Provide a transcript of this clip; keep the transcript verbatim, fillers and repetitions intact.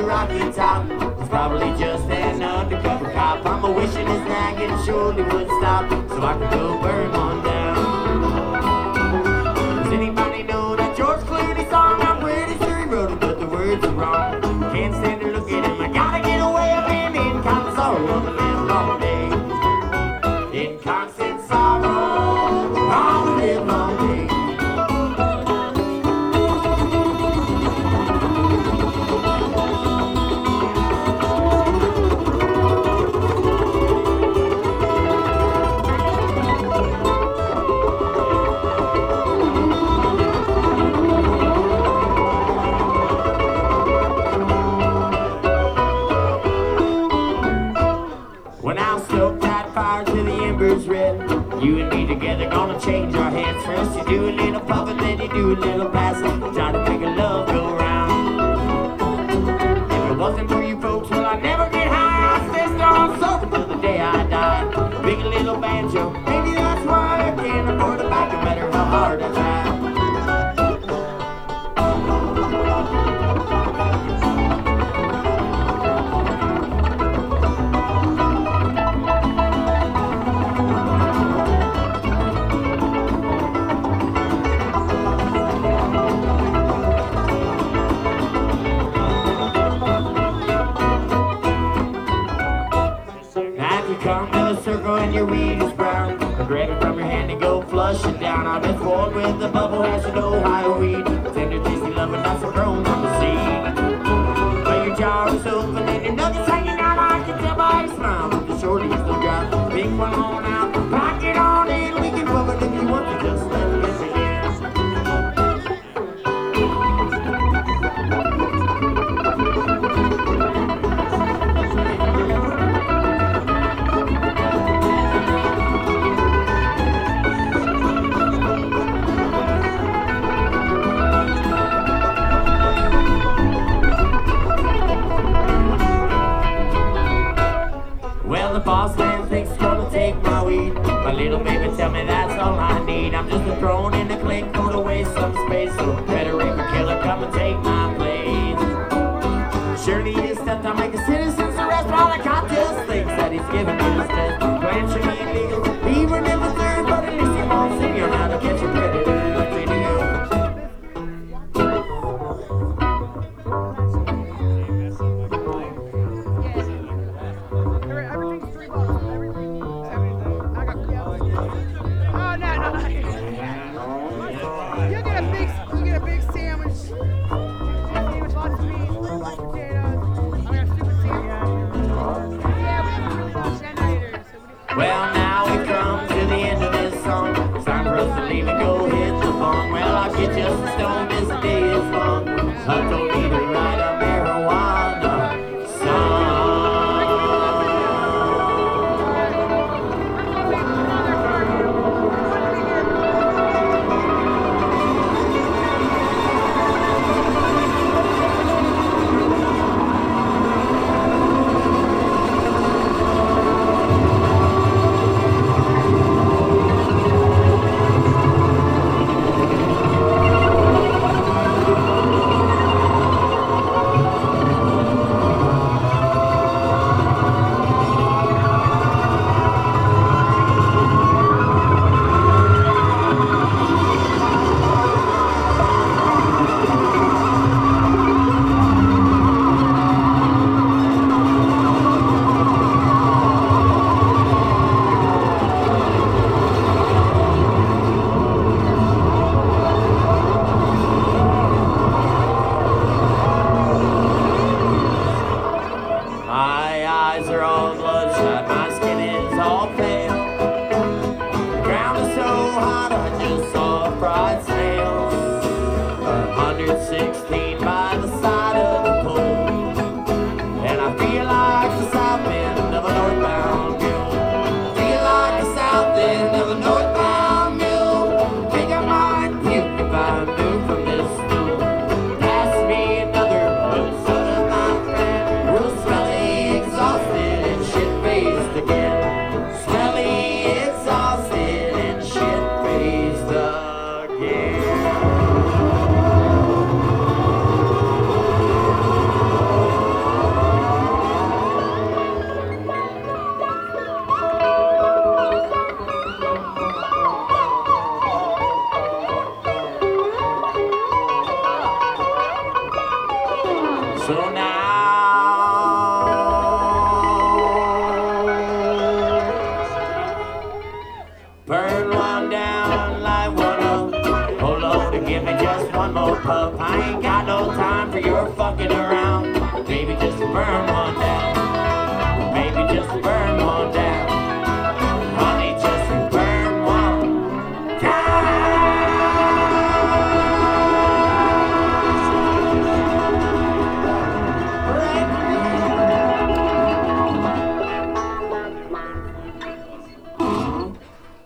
rocky top. It's probably just an undercover cop. I'm a wishing his nagging surely would stop, so I could go burn one down. Does anybody know that George Clooney song? I'm pretty sure he wrote it, but the words are wrong. Can't stand to look at him, I gotta get away. I've been in constant sorrow on the live long day. In constant sorrow on the live long day. Red. You and me together gonna change our hands. First you do a little puff and then you do a little pass. Try to make a love go round. If it wasn't for you folks, well I'd never get high. I'd stay strong sober till the day I die. Big little banjo, maybe that's why I can't afford a back no matter how hard I try. And your weed is brown, grab it from your hand and go flush it down. I've been spoiled with the bubble hash and Ohio weed. Tender, tasty loving, that's a grown from the seed. But your jar is open and your nuggets hanging out. I can tell by your smile that the shorty is still got. Big one on out, pack it on in. We can rub it if you want to, just let me begin. Boss man thinks he's gonna take my weed. My little baby tell me that's all I need. I'm just a drone in a clink, go to waste some space. So better rape a killer, come and take my place. Surely he stepped on make a citizen's arrest while the cop just thinks that he's giving me his test. Blanching illegal, he were never third, but at least he won't see you now to catch a predator. Video. Well, now we come to the end of this song. It's time for us to leave and go hit the bong. Well, I'll get just a stone as the day is long. I don't need to write a marijuana song. So now, burn one down, light one up. Hold on to give me just one more puff. I ain't got no time for your fucking around. Baby, just burn one.